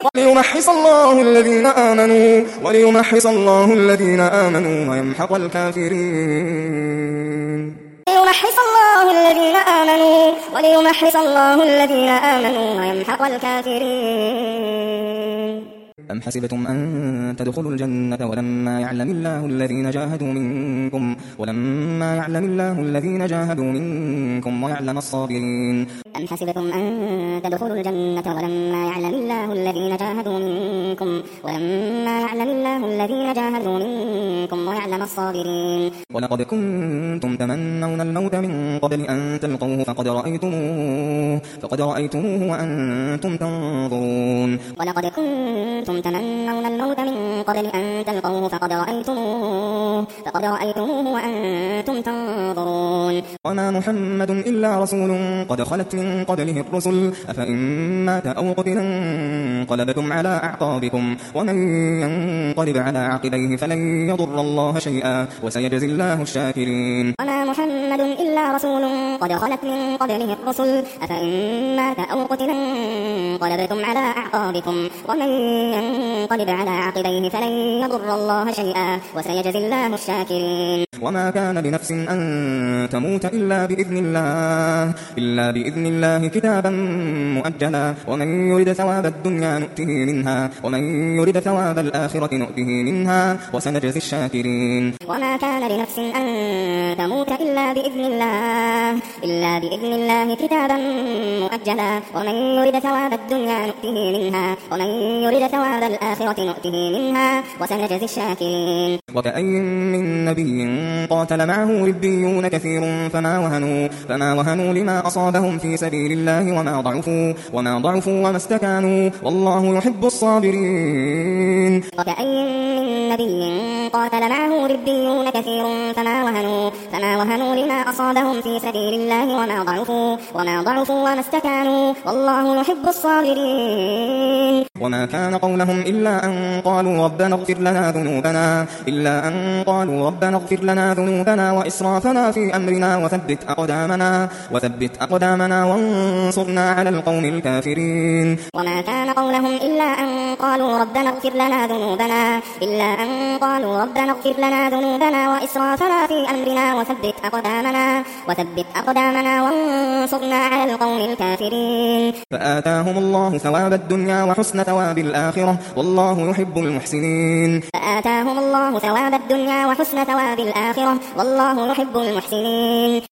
وليمحص الله الذين آمنوا ويمحق الكافرين. وليمحص الله الذين آمنوا ويمحق الكافرين. أم حسبتم أن تدخلوا الجنة ولما يعلم الله الذين جاهدوا منكم ويعلم الصابرين. أم حسبتم أن تدخلوا الجنة ولما يعلم الله الذين جاهدوا منكم ويعلم الصابرين. ولقد كنتم تمنون الموت من قبل أن تلقوه فقد رأيتموه وأنتم تنظرون. تمنون الموت من قبل أن تلقوه فقد رأيتموه وأنتم تنظرون. وما محمد إلا رسول قد خلت من قبله الرسل أفإن مات أو قتل انقلبتم على أعقابكم ومن ينقلب على عقبيه فلن يضر الله شيئا وسيجزي الله الشاكرين. وما محمد إلا رسول قد خلت من قبله الرسل أفإن مات أو قتل انقلبتم على أعقابكم ومن ينقلب على عقبيه فلن يضر الله شيئا وسيجزي الله الشاكرين. وما كان لنفس أن تموت إلا بإذن الله كتابا مؤجلا ومن يرد ثواب الدنيا نؤته منها ومن يرد ثواب الآخرة نؤته منها وسنجزي الشاكرين. وما كان لنفس أن تموت إلا بإذن الله كتابا مؤجلا ومن يرد ثواب الدنيا نؤته منها ومن يرد ثواب الآخرة نؤته منها وسنجزي الشاكرين. وكأين من نبي قاتل معه ربيون كثير فما وهنوا لما أصابهم في سبيل الله وما ضعفوا وما استكانوا والله يحب الصابرين. وكأين من نبي قاتل معه ربيون كثير فما وهنوا لما أصابهم في سبيل الله وما ضعفوا وما استكانوا والله يحب الصابرين. وما كان قولهم إلا أن قالوا ربنا اغفر لنا ذنوبنا وإسرافنا في أمرنا وثبت أقدامنا وانصرنا على القوم الكافرين. وما كان قولهم إلا أن قالوا ربنا اغفر لنا ذنوبنا وإسرافنا في أمرنا وثبت أقدامنا وانصرنا على القوم الكافرين. فآتاهم الله ثواب الدنيا وحسن ثواب الآخرة والله يحب المحسنين.